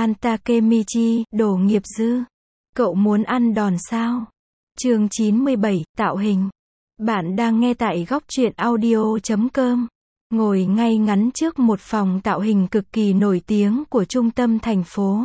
fan Takemichi, đồ nghiệp dư. Cậu muốn ăn đòn sao? Chương 97, tạo hình. Bạn đang nghe tại góc truyện audio.com. Ngồi ngay ngắn trước một phòng tạo hình cực kỳ nổi tiếng của trung tâm thành phố.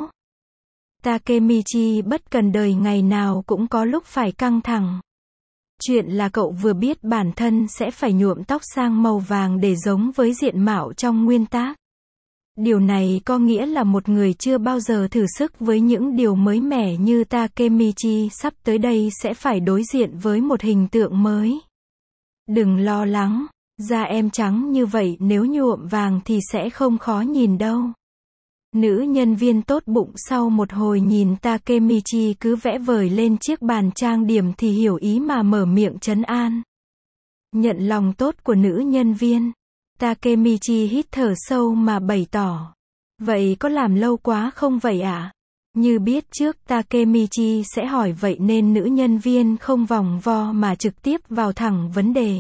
Takemichi bất cần đời ngày nào cũng có lúc phải căng thẳng. Chuyện là cậu vừa biết bản thân sẽ phải nhuộm tóc sang màu vàng để giống với diện mạo trong nguyên tác. Điều này có nghĩa là một người chưa bao giờ thử sức với những điều mới mẻ như Takemichi sắp tới đây sẽ phải đối diện với một hình tượng mới. Đừng lo lắng, da em trắng như vậy nếu nhuộm vàng thì sẽ không khó nhìn đâu. Nữ nhân viên tốt bụng sau một hồi nhìn Takemichi cứ vẽ vời lên chiếc bàn trang điểm thì hiểu ý mà mở miệng trấn an. Nhận lòng tốt của nữ nhân viên, Takemichi hít thở sâu mà bày tỏ. Vậy có làm lâu quá không vậy ạ? Như biết trước Takemichi sẽ hỏi vậy nên nữ nhân viên không vòng vo mà trực tiếp vào thẳng vấn đề.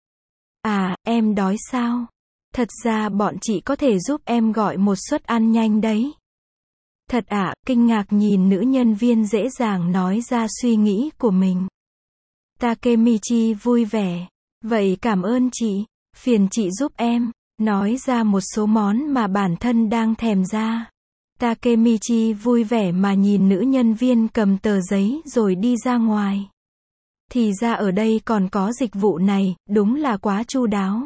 À, em đói sao? Thật ra bọn chị có thể giúp em gọi một suất ăn nhanh đấy. Thật ạ, kinh ngạc nhìn nữ nhân viên dễ dàng nói ra suy nghĩ của mình. Takemichi vui vẻ. Vậy cảm ơn chị, phiền chị giúp em, nói ra một số món mà bản thân đang thèm ra. Takemichi vui vẻ mà nhìn nữ nhân viên cầm tờ giấy rồi đi ra ngoài. Thì ra ở đây còn có dịch vụ này, đúng là quá chu đáo.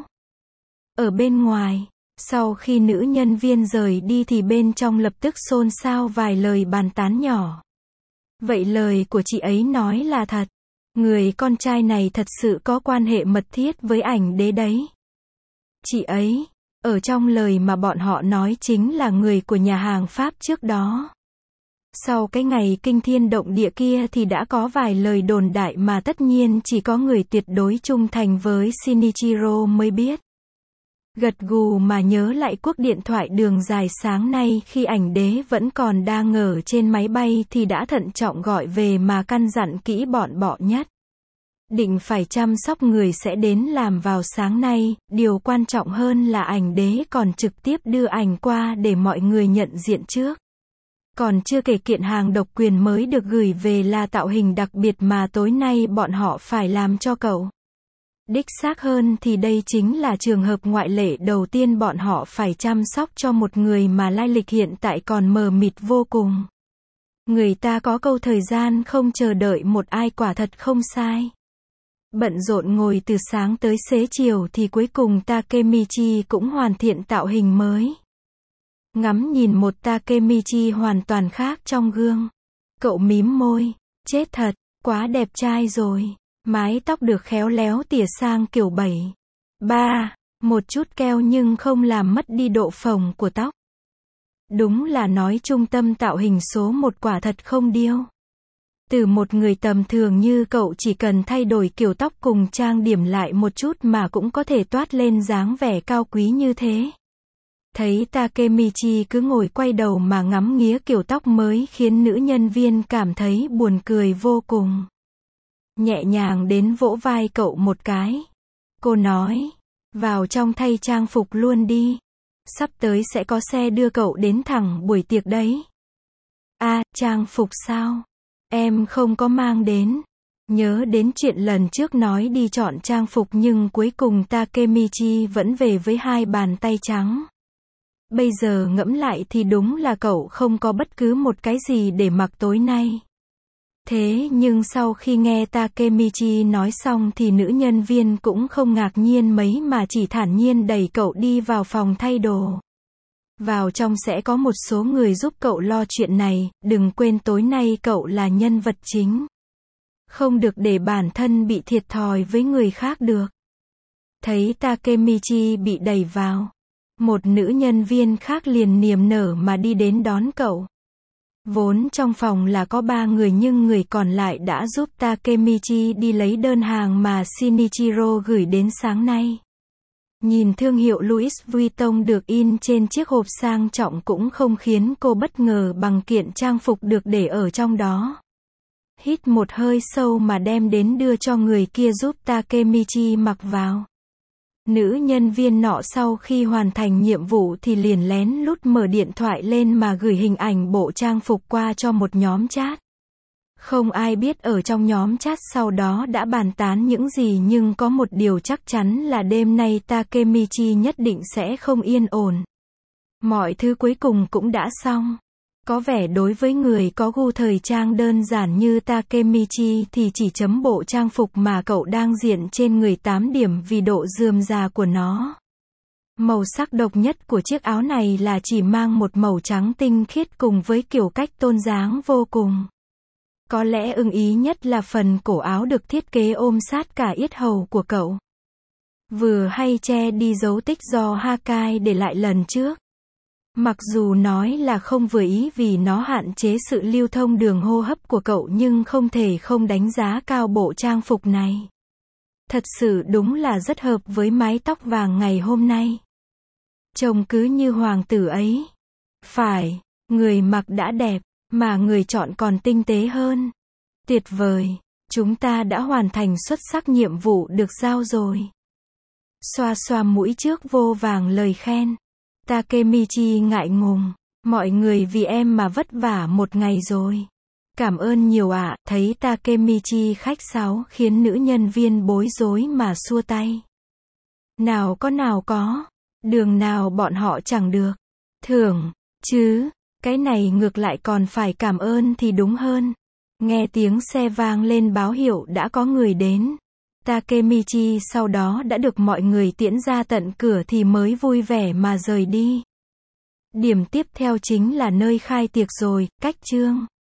Ở bên ngoài, sau khi nữ nhân viên rời đi thì bên trong lập tức xôn xao vài lời bàn tán nhỏ. Vậy lời của chị ấy nói là thật. Người con trai này thật sự có quan hệ mật thiết với ảnh đế đấy. Chị ấy, ở trong lời mà bọn họ nói chính là người của nhà hàng Pháp trước đó. Sau cái ngày kinh thiên động địa kia thì đã có vài lời đồn đại mà tất nhiên chỉ có người tuyệt đối trung thành với Shinichiro mới biết. Gật gù mà nhớ lại cuộc điện thoại đường dài sáng nay khi ảnh đế vẫn còn đang ở trên máy bay thì đã thận trọng gọi về mà căn dặn kỹ bọn bọ nhất. Định phải chăm sóc người sẽ đến làm vào sáng nay, điều quan trọng hơn là ảnh đế còn trực tiếp đưa ảnh qua để mọi người nhận diện trước. Còn chưa kể kiện hàng độc quyền mới được gửi về là tạo hình đặc biệt mà tối nay bọn họ phải làm cho cậu. Đích xác hơn thì đây chính là trường hợp ngoại lệ đầu tiên bọn họ phải chăm sóc cho một người mà lai lịch hiện tại còn mờ mịt vô cùng. Người ta có câu thời gian không chờ đợi một ai quả thật không sai. Bận rộn ngồi từ sáng tới xế chiều thì cuối cùng Takemichi cũng hoàn thiện tạo hình mới. Ngắm nhìn một Takemichi hoàn toàn khác trong gương. Cậu mím môi, chết thật, quá đẹp trai rồi. Mái tóc được khéo léo tỉa sang kiểu 7-3, một chút keo nhưng không làm mất đi độ phồng của tóc. Đúng là nói trung tâm tạo hình số một quả thật không điêu. Từ một người tầm thường như cậu chỉ cần thay đổi kiểu tóc cùng trang điểm lại một chút mà cũng có thể toát lên dáng vẻ cao quý như thế. Thấy Takemichi cứ ngồi quay đầu mà ngắm nghía kiểu tóc mới khiến nữ nhân viên cảm thấy buồn cười vô cùng. Nhẹ nhàng đến vỗ vai cậu một cái. Cô nói, vào trong thay trang phục luôn đi. Sắp tới sẽ có xe đưa cậu đến thẳng buổi tiệc đấy. À, trang phục sao? Em không có mang đến. Nhớ đến chuyện lần trước nói đi chọn trang phục nhưng cuối cùng Takemichi vẫn về với hai bàn tay trắng. Bây giờ ngẫm lại thì đúng là cậu không có bất cứ một cái gì để mặc tối nay. Thế nhưng sau khi nghe Takemichi nói xong thì nữ nhân viên cũng không ngạc nhiên mấy mà chỉ thản nhiên đẩy cậu đi vào phòng thay đồ. Vào trong sẽ có một số người giúp cậu lo chuyện này, đừng quên tối nay cậu là nhân vật chính. Không được để bản thân bị thiệt thòi với người khác được. Thấy Takemichi bị đẩy vào, một nữ nhân viên khác liền niềm nở mà đi đến đón cậu. Vốn trong phòng là có 3 người nhưng người còn lại đã giúp Takemichi đi lấy đơn hàng mà Shinichiro gửi đến sáng nay. Nhìn thương hiệu Louis Vuitton được in trên chiếc hộp sang trọng cũng không khiến cô bất ngờ bằng kiện trang phục được để ở trong đó. Hít một hơi sâu mà đem đến đưa cho người kia giúp Takemichi mặc vào. Nữ nhân viên nọ sau khi hoàn thành nhiệm vụ thì liền lén lút mở điện thoại lên mà gửi hình ảnh bộ trang phục qua cho một nhóm chat. Không ai biết ở trong nhóm chat sau đó đã bàn tán những gì, nhưng có một điều chắc chắn là đêm nay Takemichi nhất định sẽ không yên ổn. Mọi thứ cuối cùng cũng đã xong. Có vẻ đối với người có gu thời trang đơn giản như Takemichi thì chỉ chấm bộ trang phục mà cậu đang diện trên người 8 điểm vì độ rườm rà của nó. Màu sắc độc nhất của chiếc áo này là chỉ mang một màu trắng tinh khiết cùng với kiểu cách tôn dáng vô cùng. Có lẽ ưng ý nhất là phần cổ áo được thiết kế ôm sát cả yết hầu của cậu. Vừa hay che đi dấu tích do Hakai để lại lần trước. Mặc dù nói là không vừa ý vì nó hạn chế sự lưu thông đường hô hấp của cậu, nhưng không thể không đánh giá cao bộ trang phục này. Thật sự đúng là rất hợp với mái tóc vàng ngày hôm nay. Trông cứ như hoàng tử ấy. Phải, người mặc đã đẹp, mà người chọn còn tinh tế hơn. Tuyệt vời, chúng ta đã hoàn thành xuất sắc nhiệm vụ được giao rồi. Xoa xoa mũi trước vô vàng lời khen. Takemichi ngại ngùng. Mọi người vì em mà vất vả một ngày rồi. Cảm ơn nhiều ạ. Thấy Takemichi khách sáo khiến nữ nhân viên bối rối mà xua tay. Nào có. Đường nào bọn họ chẳng được. Thưởng, chứ. Cái này ngược lại còn phải cảm ơn thì đúng hơn. Nghe tiếng xe vang lên báo hiệu đã có người đến. Takemichi sau đó đã được mọi người tiễn ra tận cửa thì mới vui vẻ mà rời đi. Điểm tiếp theo chính là nơi khai tiệc rồi, cách chương.